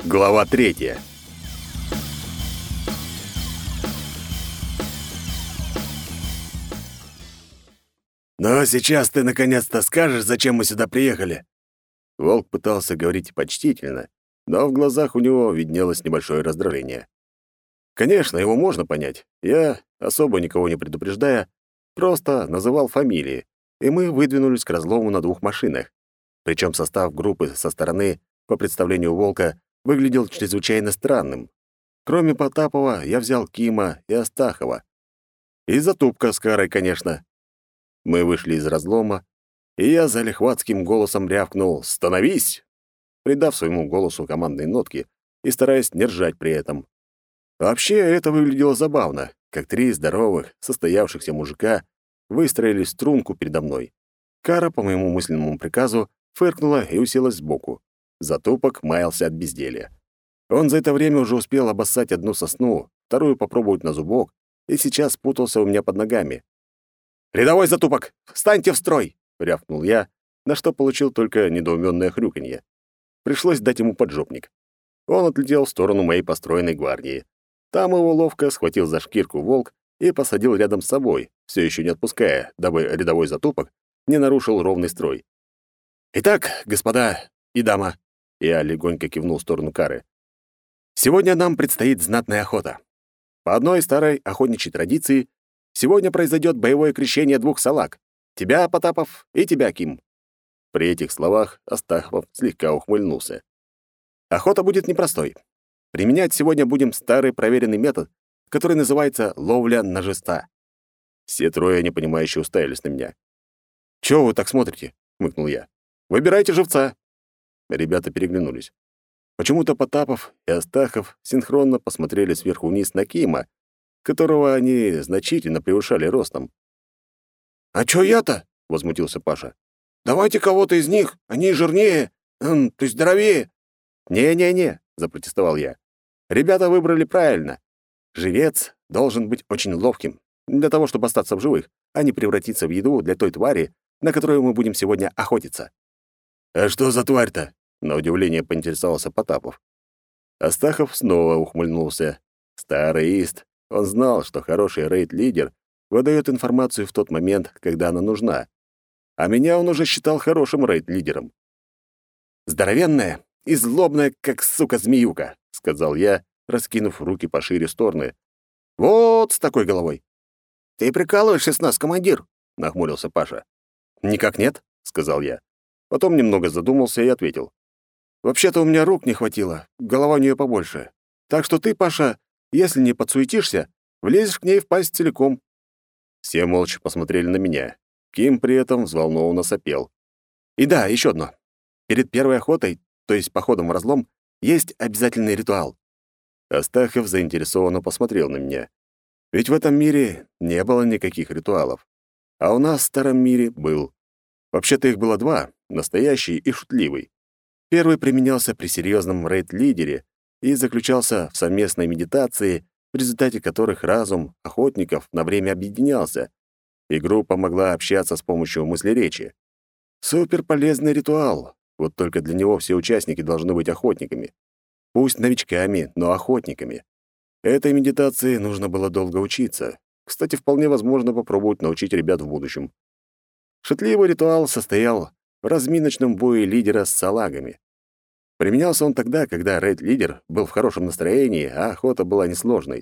Глава 3. «Ну, сейчас ты наконец-то скажешь, зачем мы сюда приехали?» Волк пытался говорить почтительно, но в глазах у него виднелось небольшое раздражение. Конечно, его можно понять. Я, особо никого не предупреждая, просто называл фамилии, и мы выдвинулись к разлому на 2 машинах. Причем состав группы со стороны, по представлению Волка, выглядел чрезвычайно странным. Кроме Потапова, я взял Кима и Астахова. И Затупка с Карой, конечно. Мы вышли из разлома, и я залихватским голосом рявкнул «Становись!», придав своему голосу командные нотки и стараясь не ржать при этом. Вообще, это выглядело забавно, как 3 здоровых, состоявшихся мужика выстроились в струнку передо мной. Кара, по моему мысленному приказу, фыркнула и уселась сбоку. Затупок маялся от безделья. Он за это время уже успел обоссать одну сосну, вторую попробовать на зубок, и сейчас путался у меня под ногами. «Рядовой Затупок, встаньте в строй!» — рявкнул я, на что получил только недоумённое хрюканье. Пришлось дать ему поджопник. Он отлетел в сторону моей построенной гвардии. Там его ловко схватил за шкирку Волк и посадил рядом с собой, все еще не отпуская, дабы рядовой Затупок не нарушил ровный строй. «Итак, господа и дама», — я легонько кивнул в сторону Кары, «сегодня нам предстоит знатная охота. По одной старой охотничьей традиции сегодня произойдет боевое крещение 2 салаг. Тебя, Потапов, и тебя, Ким». При этих словах Астахов слегка ухмыльнулся. «Охота будет непростой. Применять сегодня будем старый проверенный метод, который называется ловля на жеста». Все 3 непонимающе уставились на меня. «Чего вы так смотрите?» — хмыкнул я. «Выбирайте живца». Ребята переглянулись. Почему-то Потапов и Астахов синхронно посмотрели сверху вниз на Кима, которого они значительно превышали ростом. «А чё я-то?» — возмутился Паша. «Давайте кого-то из них, они жирнее, то есть здоровее». «Не-не-не», — запротестовал я. «Ребята выбрали правильно. Живец должен быть очень ловким, для того, чтобы остаться в живых, а не превратиться в еду для той твари, на которую мы будем сегодня охотиться». «А что за тварь-то?» — на удивление поинтересовался Потапов. Астахов снова ухмыльнулся. Старый Ист, он знал, что хороший рейд-лидер выдаёт информацию в тот момент, когда она нужна. А меня он уже считал хорошим рейд-лидером. «Здоровенная и злобная, как сука-змеюка», — сказал я, раскинув руки пошире в стороны. «Вот с такой головой». «Ты прикалываешься с нас, командир?» — нахмурился Паша. «Никак нет», — сказал я. Потом немного задумался и ответил. «Вообще-то у меня рук не хватило, голова у неё побольше. Так что ты, Паша, если не подсуетишься, влезешь к ней в пасть целиком». Все молча посмотрели на меня. Ким при этом взволнованно сопел. «И да, ещё одно. Перед первой охотой, то есть походом в разлом, есть обязательный ритуал». Астахов заинтересованно посмотрел на меня. Ведь в этом мире не было никаких ритуалов. А у нас в старом мире был. Вообще-то их было 2, настоящий и шутливый. Первый применялся при серьезном рейд-лидере и заключался в совместной медитации, в результате которых разум охотников на время объединялся, и группа могла общаться с помощью мыслеречи. Суперполезный ритуал, вот только для него все участники должны быть охотниками. Пусть новичками, но охотниками. Этой медитации нужно было долго учиться. Кстати, вполне возможно попробовать научить ребят в будущем. Шутливый ритуал состоял в разминочном бое лидера с салагами. Применялся он тогда, когда рейд-лидер был в хорошем настроении, а охота была несложной.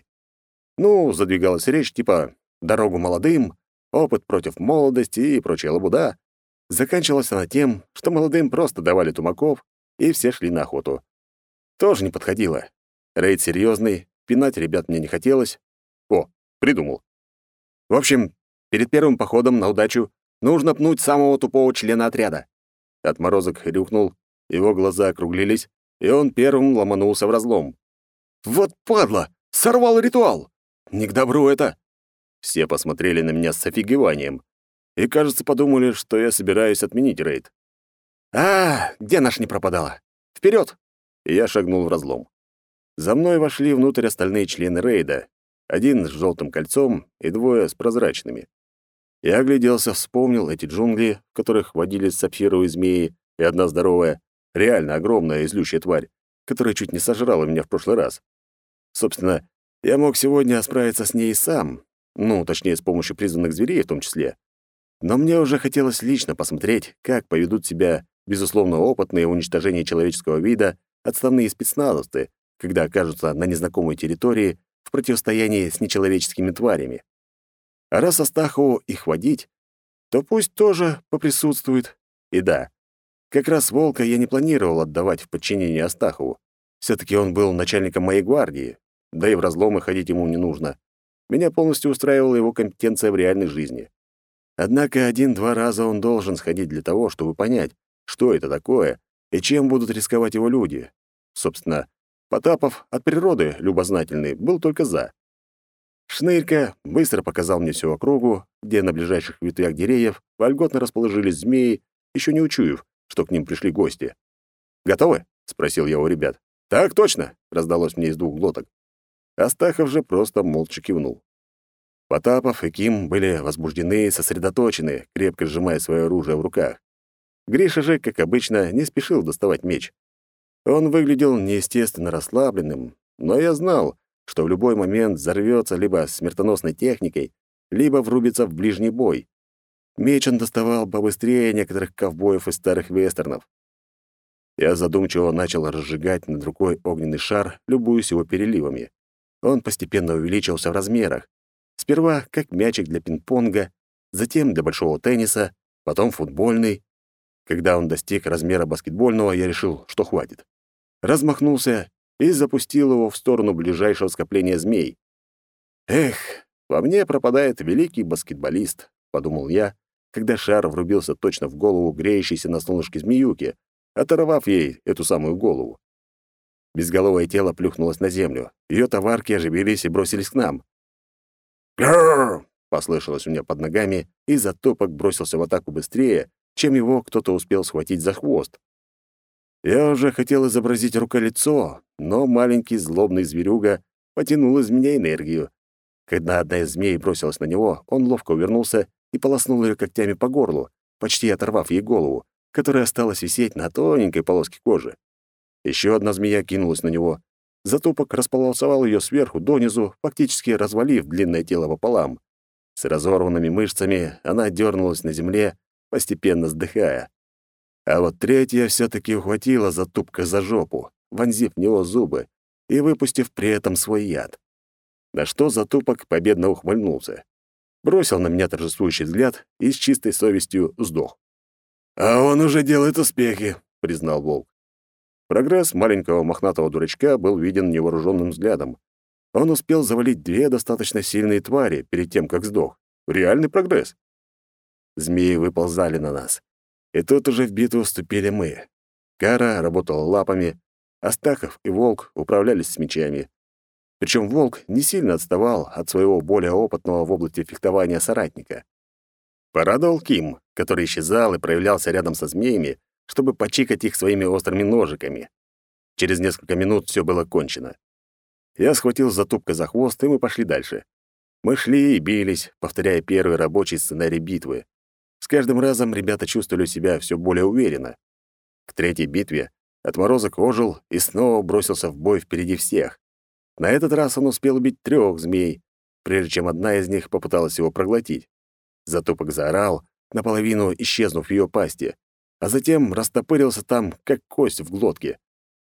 Ну, задвигалась речь типа «дорогу молодым», «опыт против молодости» и прочая лабуда. Заканчивалась она тем, что молодым просто давали тумаков, и все шли на охоту. Тоже не подходило. Рейд серьезный, пинать ребят мне не хотелось. О, придумал. В общем, перед первым походом на удачу нужно пнуть самого тупого члена отряда. Отморозок рюкнул, его глаза округлились, и он первым ломанулся в разлом. «Вот падла! Сорвал ритуал! Не к добру это!» Все посмотрели на меня с офигеванием и, кажется, подумали, что я собираюсь отменить рейд. Где наша не пропадала? Вперед! И я шагнул в разлом. За мной вошли внутрь остальные члены рейда, 1 с желтым кольцом и 2 с прозрачными. Я огляделся, вспомнил эти джунгли, в которых водились сапфировые змеи и одна здоровая, реально огромная и злющая тварь, которая чуть не сожрала меня в прошлый раз. Собственно, я мог сегодня справиться с ней сам, ну, точнее, с помощью призванных зверей в том числе. Но мне уже хотелось лично посмотреть, как поведут себя, безусловно, опытные в уничтожении человеческого вида отставные спецназовцы, когда окажутся на незнакомой территории в противостоянии с нечеловеческими тварями. А раз Астахову их водить, то пусть тоже поприсутствует. И да, как раз Волка я не планировал отдавать в подчинение Астахову. Все-таки он был начальником моей гвардии, да и в разломы ходить ему не нужно. Меня полностью устраивала его компетенция в реальной жизни. Однако один-два раза он должен сходить для того, чтобы понять, что это такое и чем будут рисковать его люди. Собственно, Потапов от природы любознательный был только за. Шнырька быстро показал мне всю округу, где на ближайших ветвях деревьев вольготно расположились змеи, еще не учуяв, что к ним пришли гости. «Готовы?» — спросил я у ребят. «Так точно!» — раздалось мне из двух глоток. Астахов же просто молча кивнул. Потапов и Ким были возбуждены и сосредоточены, крепко сжимая свое оружие в руках. Гриша же, как обычно, не спешил доставать меч. Он выглядел неестественно расслабленным, но я знал, что в любой момент взорвется либо смертоносной техникой, либо врубится в ближний бой. Меч он доставал побыстрее некоторых ковбоев из старых вестернов. Я задумчиво начал разжигать над рукой огненный шар, любуясь его переливами. Он постепенно увеличился в размерах. Сперва как мячик для пинг-понга, затем для большого тенниса, потом футбольный. Когда он достиг размера баскетбольного, я решил, что хватит. Размахнулся и запустил его в сторону ближайшего скопления змей. «Эх, во мне пропадает великий баскетболист», — подумал я, когда шар врубился точно в голову греющейся на солнышке змеюки, оторвав ей эту самую голову. Безголовое тело плюхнулось на землю. Ее товарки оживились и бросились к нам. «Грррр!» — послышалось у меня под ногами, и затопок бросился в атаку быстрее, чем его кто-то успел схватить за хвост. Я уже хотел изобразить руколицо, но маленький злобный зверюга потянул из меня энергию. Когда одна из змей бросилась на него, он ловко увернулся и полоснул ее когтями по горлу, почти оторвав ей голову, которая осталась висеть на тоненькой полоске кожи. Еще одна змея кинулась на него. Затупок располосовал ее сверху донизу, фактически развалив длинное тело пополам. С разорванными мышцами она дернулась на земле, постепенно сдыхая. А вот третья все-таки ухватила Затупка за жопу, вонзив в него зубы и выпустив при этом свой яд. На что Затупок победно ухмыльнулся. Бросил на меня торжествующий взгляд и с чистой совестью сдох. «А он уже делает успехи», — признал Волк. Прогресс маленького мохнатого дурачка был виден невооруженным взглядом. Он успел завалить две достаточно сильные твари перед тем, как сдох. Реальный прогресс. Змеи выползали на нас. И тут уже в битву вступили мы. Кара работала лапами, Астахов и Волк управлялись с мечами. Причем Волк не сильно отставал от своего более опытного в области фехтования соратника. Порадовал Ким, который исчезал и проявлялся рядом со змеями, чтобы почикать их своими острыми ножиками. Через несколько минут все было кончено. Я схватил Затупка за хвост, и мы пошли дальше. Мы шли и бились, повторяя первый рабочий сценарий битвы. С каждым разом ребята чувствовали себя все более уверенно. К третьей битве Отморозок ожил и снова бросился в бой впереди всех. На этот раз он успел убить 3 змей, прежде чем одна из них попыталась его проглотить. Затупок заорал, наполовину исчезнув в ее пасти, а затем растопырился там, как кость в глотке.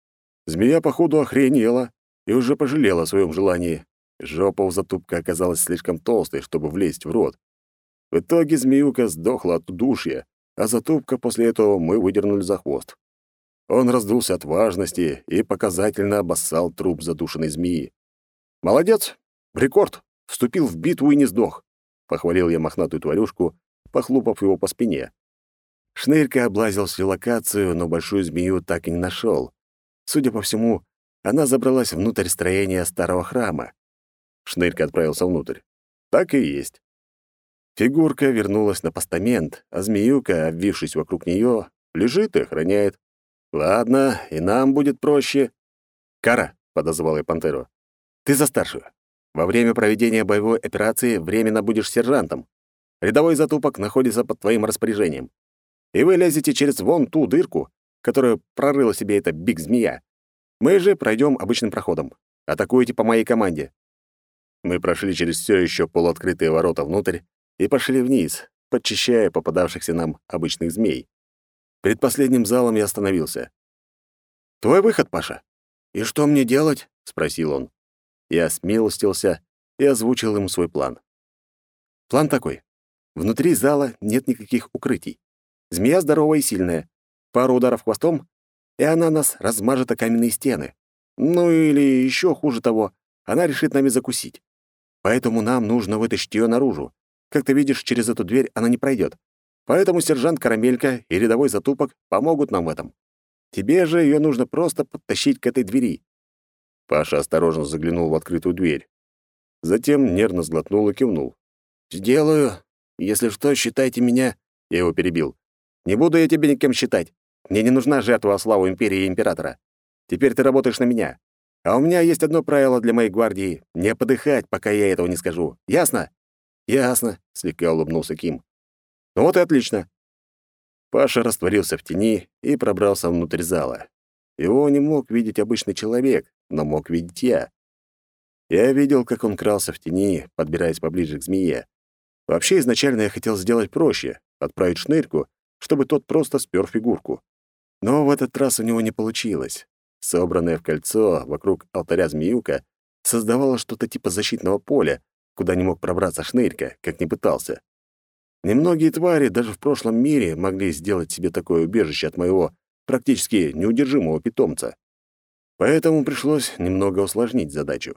Змея, походу, охренела и уже пожалела о своем желании. Жопа у Затупка оказалась слишком толстой, чтобы влезть в рот. В итоге змеюка сдохла от удушья, а Затупка после этого мы выдернули за хвост. Он раздулся от важности и показательно обоссал труп задушенной змеи. «Молодец! Рекорд! Вступил в битву и не сдох!» — похвалил я мохнатую тварюшку, похлопав его по спине. Шнырька облазил всю локацию, но большую змею так и не нашел. Судя по всему, она забралась внутрь строения старого храма. Шнырька отправился внутрь. Так и есть. Фигурка вернулась на постамент, а змеюка, обвившись вокруг нее, лежит и охраняет. «Ладно, и нам будет проще». «Кара», — подозвал я пантеру, — «ты за старшую. Во время проведения боевой операции временно будешь сержантом. Рядовой Затупок находится под твоим распоряжением. И вы лезете через вон ту дырку, которую прорыла себе эта биг-змея. Мы же пройдем обычным проходом. Атакуйте по моей команде». Мы прошли через все еще полуоткрытые ворота внутрь и пошли вниз, подчищая попадавшихся нам обычных змей. Перед последним залом я остановился. «Твой выход, Паша». «И что мне делать?» — спросил он. Я смилостился и озвучил ему свой план. План такой. Внутри зала нет никаких укрытий. Змея здоровая и сильная. Пару ударов хвостом, и она нас размажет о каменные стены. Ну или еще хуже того, она решит нами закусить. Поэтому нам нужно вытащить ее наружу. Как ты видишь, через эту дверь она не пройдет. Поэтому сержант Карамелька и рядовой Затупок помогут нам в этом. Тебе же ее нужно просто подтащить к этой двери». Паша осторожно заглянул в открытую дверь. Затем нервно сглотнул и кивнул. «Сделаю. Если что, считайте меня...» Я его перебил. «Не буду я тебя никем считать. Мне не нужна жертва во славу империи и императора. Теперь ты работаешь на меня. А у меня есть одно правило для моей гвардии — не подыхать, пока я этого не скажу. Ясно?» «Ясно», — слегка улыбнулся Ким. «Ну вот и отлично». Паша растворился в тени и пробрался внутрь зала. Его не мог видеть обычный человек, но мог видеть я. Я видел, как он крался в тени, подбираясь поближе к змее. Вообще, изначально я хотел сделать проще — отправить шнырьку, чтобы тот просто спер фигурку. Но в этот раз у него не получилось. Собранное в кольцо вокруг алтаря змеюка создавало что-то типа защитного поля, куда не мог пробраться шнырька, как ни пытался. Немногие твари даже в прошлом мире могли сделать себе такое убежище от моего практически неудержимого питомца. Поэтому пришлось немного усложнить задачу.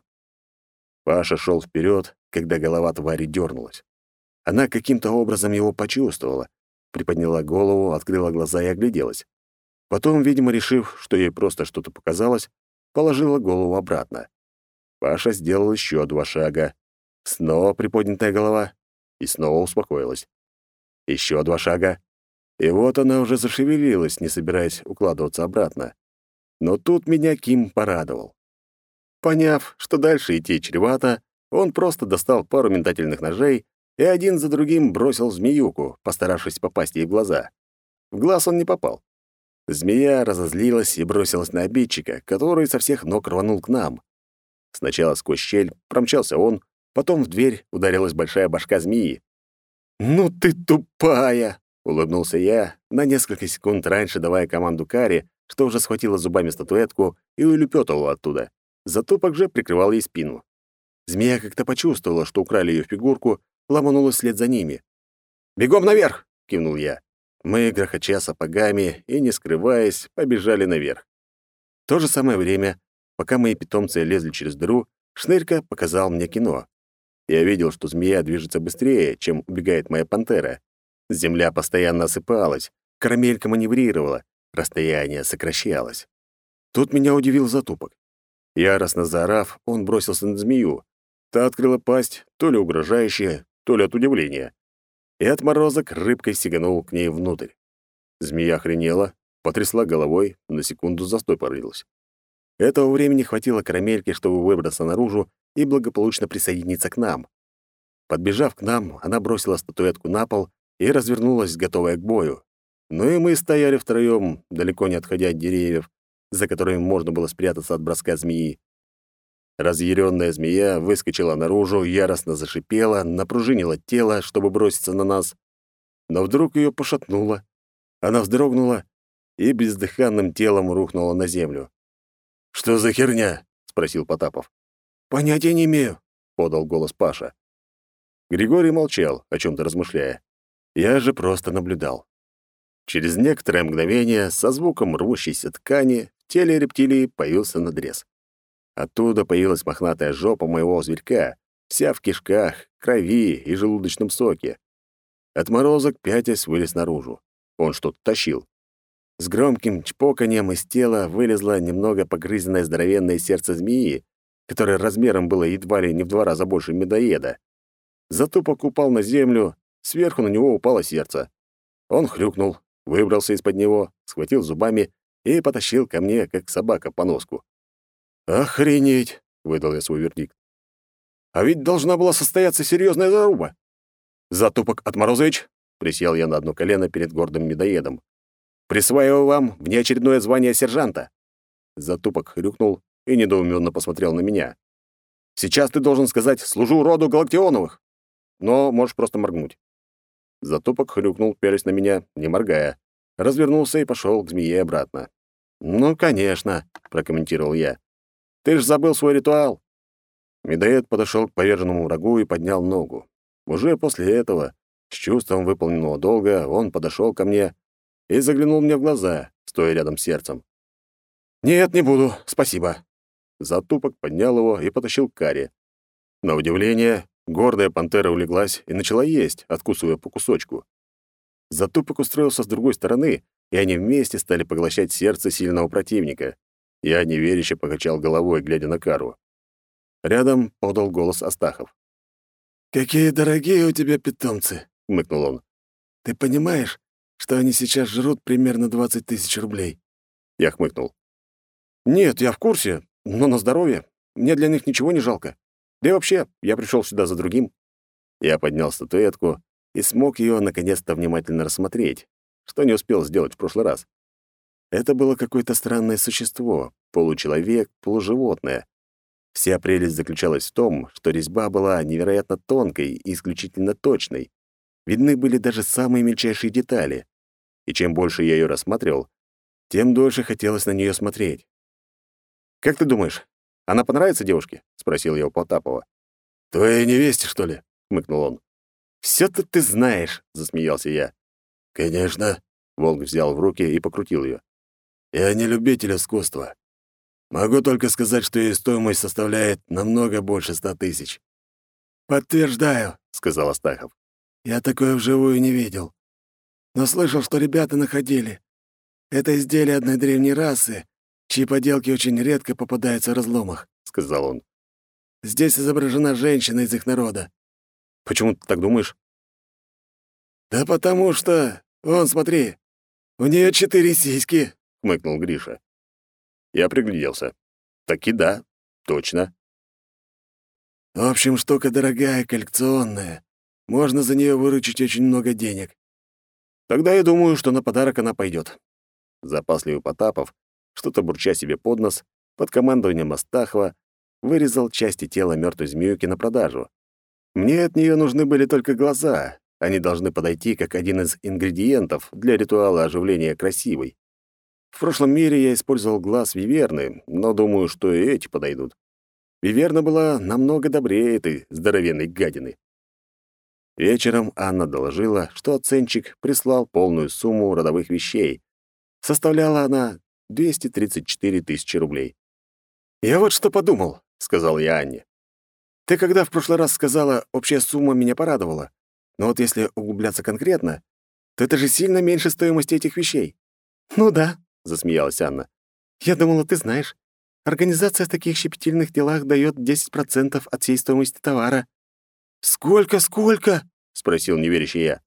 Паша шел вперед, когда голова твари дернулась. Она каким-то образом его почувствовала, приподняла голову, открыла глаза и огляделась. Потом, видимо, решив, что ей просто что-то показалось, положила голову обратно. Паша сделал еще 2 шага. Снова приподнятая голова и снова успокоилась. Еще 2 шага. И вот она уже зашевелилась, не собираясь укладываться обратно. Но тут меня Ким порадовал. Поняв, что дальше идти чревато, он просто достал пару метательных ножей и один за другим бросил змеюку, постаравшись попасть ей в глаза. В глаз он не попал. Змея разозлилась и бросилась на обидчика, который со всех ног рванул к нам. Сначала сквозь щель промчался он, потом в дверь ударилась большая башка змеи. «Ну ты тупая!» — улыбнулся я, на несколько секунд раньше давая команду Каре, что уже схватила зубами статуэтку и улепетывала оттуда. Затупок же прикрывал ей спину. Змея как-то почувствовала, что украли ее фигурку, ломанулась вслед за ними. «Бегом наверх!» — кивнул я. Мы, грохоча сапогами и, не скрываясь, побежали наверх. В то же самое время, пока мои питомцы лезли через дыру, Шнырька показал мне кино. Я видел, что змея движется быстрее, чем убегает моя пантера. Земля постоянно осыпалась, карамелька маневрировала, расстояние сокращалось. Тут меня удивил Затупок. Яростно заорав, он бросился на змею. Та открыла пасть, то ли угрожающая, то ли от удивления. И отморозок рыбкой сиганул к ней внутрь. Змея охренела, потрясла головой, на секунду застопорилась. Этого времени хватило карамельке, чтобы выбраться наружу и благополучно присоединиться к нам. Подбежав к нам, она бросила статуэтку на пол и развернулась, готовая к бою. Ну и мы стояли втроем, далеко не отходя от деревьев, за которыми можно было спрятаться от броска змеи. Разъяренная змея выскочила наружу, яростно зашипела, напружинила тело, чтобы броситься на нас. Но вдруг ее пошатнуло. Она вздрогнула и бездыханным телом рухнула на землю. «Что за херня?» — спросил Потапов. «Понятия не имею», — подал голос Паша. Григорий молчал, о чем-то размышляя. Я же просто наблюдал. Через некоторое мгновение со звуком рвущейся ткани в теле рептилии появился надрез. Оттуда появилась мохнатая жопа моего зверька, вся в кишках, крови и желудочном соке. Отморозок пятясь вылез наружу. Он что-то тащил. С громким чпоканьем из тела вылезло немного погрызенное здоровенное сердце змеи, которое размером было едва ли не в 2 раза больше медоеда. Затупок упал на землю, сверху на него упало сердце. Он хрюкнул, выбрался из-под него, схватил зубами и потащил ко мне, как собака по носку. «Охренеть!» — выдал я свой вердикт. «А ведь должна была состояться серьезная заруба!» «Затупок Отморозович!» — присел я на одно колено перед гордым медоедом. «Присваиваю вам внеочередное звание сержанта!» Затупок хрюкнул и недоуменно посмотрел на меня. «Сейчас ты должен сказать «служу роду Галактионовых», но можешь просто моргнуть». Затупок хрюкнул, пялись на меня, не моргая, развернулся и пошел к змее обратно. «Ну, конечно», — прокомментировал я. «Ты ж забыл свой ритуал». Медоед подошел к поверженному врагу и поднял ногу. Уже после этого, с чувством выполненного долга, он подошел ко мне и заглянул мне в глаза, стоя рядом с сердцем. «Нет, не буду, спасибо». Затупок поднял его и потащил к каре. На удивление, гордая пантера улеглась и начала есть, откусывая по кусочку. Затупок устроился с другой стороны, и они вместе стали поглощать сердце сильного противника. Я неверяще покачал головой, глядя на кару. Рядом подал голос Астахов. «Какие дорогие у тебя питомцы!» — хмыкнул он. «Ты понимаешь, что они сейчас жрут примерно 20 тысяч рублей?» Я хмыкнул. «Нет, я в курсе, но на здоровье. Мне для них ничего не жалко. Да и вообще, я пришел сюда за другим». Я поднял статуэтку и смог ее наконец-то внимательно рассмотреть, что не успел сделать в прошлый раз. Это было какое-то странное существо, получеловек, полуживотное. Вся прелесть заключалась в том, что резьба была невероятно тонкой и исключительно точной. Видны были даже самые мельчайшие детали. И чем больше я ее рассматривал, тем дольше хотелось на нее смотреть. «Как ты думаешь, она понравится девушке?» — спросил я у Потапова. «Твоей невесте, что ли?» — хмыкнул он. «Всё-то ты знаешь», — засмеялся я. «Конечно», — волк взял в руки и покрутил ее. «Я не любитель искусства. Могу только сказать, что ее стоимость составляет намного больше 100 тысяч». «Подтверждаю», — сказал Астахов. «Я такое вживую не видел. Но слышал, что ребята находили. Это изделие одной древней расы, чьи поделки очень редко попадаются в разломах», — сказал он. «Здесь изображена женщина из их народа». «Почему ты так думаешь?» «Да потому что... Вон, смотри, у нее 4 сиськи», — хмыкнул Гриша. Я пригляделся. Таки да, точно. «В общем, штука дорогая, коллекционная. Можно за нее выручить очень много денег». Тогда я думаю, что на подарок она пойдет. Запасливый Потапов, что-то бурча себе под нос, под командованием Астахова, вырезал части тела мертвой змеюки на продажу. Мне от нее нужны были только глаза. Они должны подойти как один из ингредиентов для ритуала оживления красивой. В прошлом мире я использовал глаз виверны, но думаю, что и эти подойдут. Виверна была намного добрее этой здоровенной гадины. Вечером Анна доложила, что оценщик прислал полную сумму родовых вещей. Составляла она 234 тысячи рублей. «Я вот что подумал», — сказал я Анне. «Ты когда в прошлый раз сказала, общая сумма меня порадовала. Но вот если углубляться конкретно, то это же сильно меньше стоимости этих вещей». «Ну да», — засмеялась Анна. «Я думала, ты знаешь. Организация в таких щепетильных делах дает 10% от всей стоимости товара». «Сколько?» — спросил неверящий я.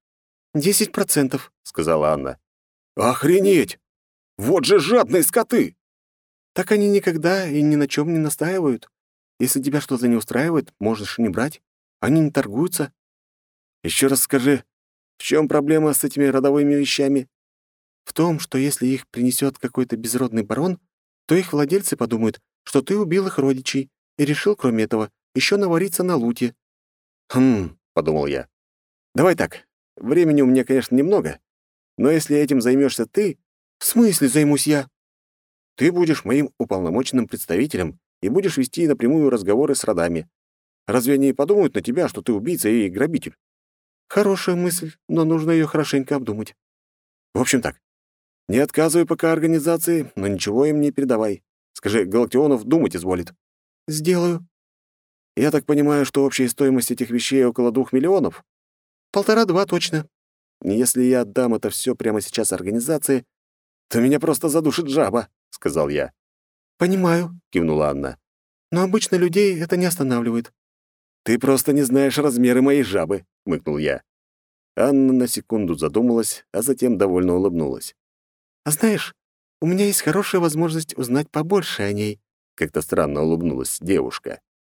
10%, — сказала Анна. «Охренеть! Вот же жадные скоты!» «Так они никогда и ни на чем не настаивают. Если тебя что-то не устраивает, можешь не брать. Они не торгуются». «Еще раз скажи, в чем проблема с этими родовыми вещами?» «В том, что если их принесет какой-то безродный барон, то их владельцы подумают, что ты убил их родичей и решил, кроме этого, еще навариться на луте». «Хм», — подумал я. «Давай так. Времени у меня, конечно, немного, но если этим займешься ты...» «В смысле займусь я?» «Ты будешь моим уполномоченным представителем и будешь вести напрямую разговоры с родами. Разве они подумают на тебя, что ты убийца и грабитель?» «Хорошая мысль, но нужно ее хорошенько обдумать». «В общем так. Не отказывай пока организации, но ничего им не передавай. Скажи, Галактионов думать изволит». «Сделаю». «Я так понимаю, что общая стоимость этих вещей около 2 миллионов?» 1,5-2 точно. Если я отдам это все прямо сейчас организации, то меня просто задушит жаба», — сказал я. «Понимаю», — кивнула Анна. «Но обычно людей это не останавливает». «Ты просто не знаешь размеры моей жабы», — хмыкнул я. Анна на секунду задумалась, а затем довольно улыбнулась. «А знаешь, у меня есть хорошая возможность узнать побольше о ней», — как-то странно улыбнулась девушка.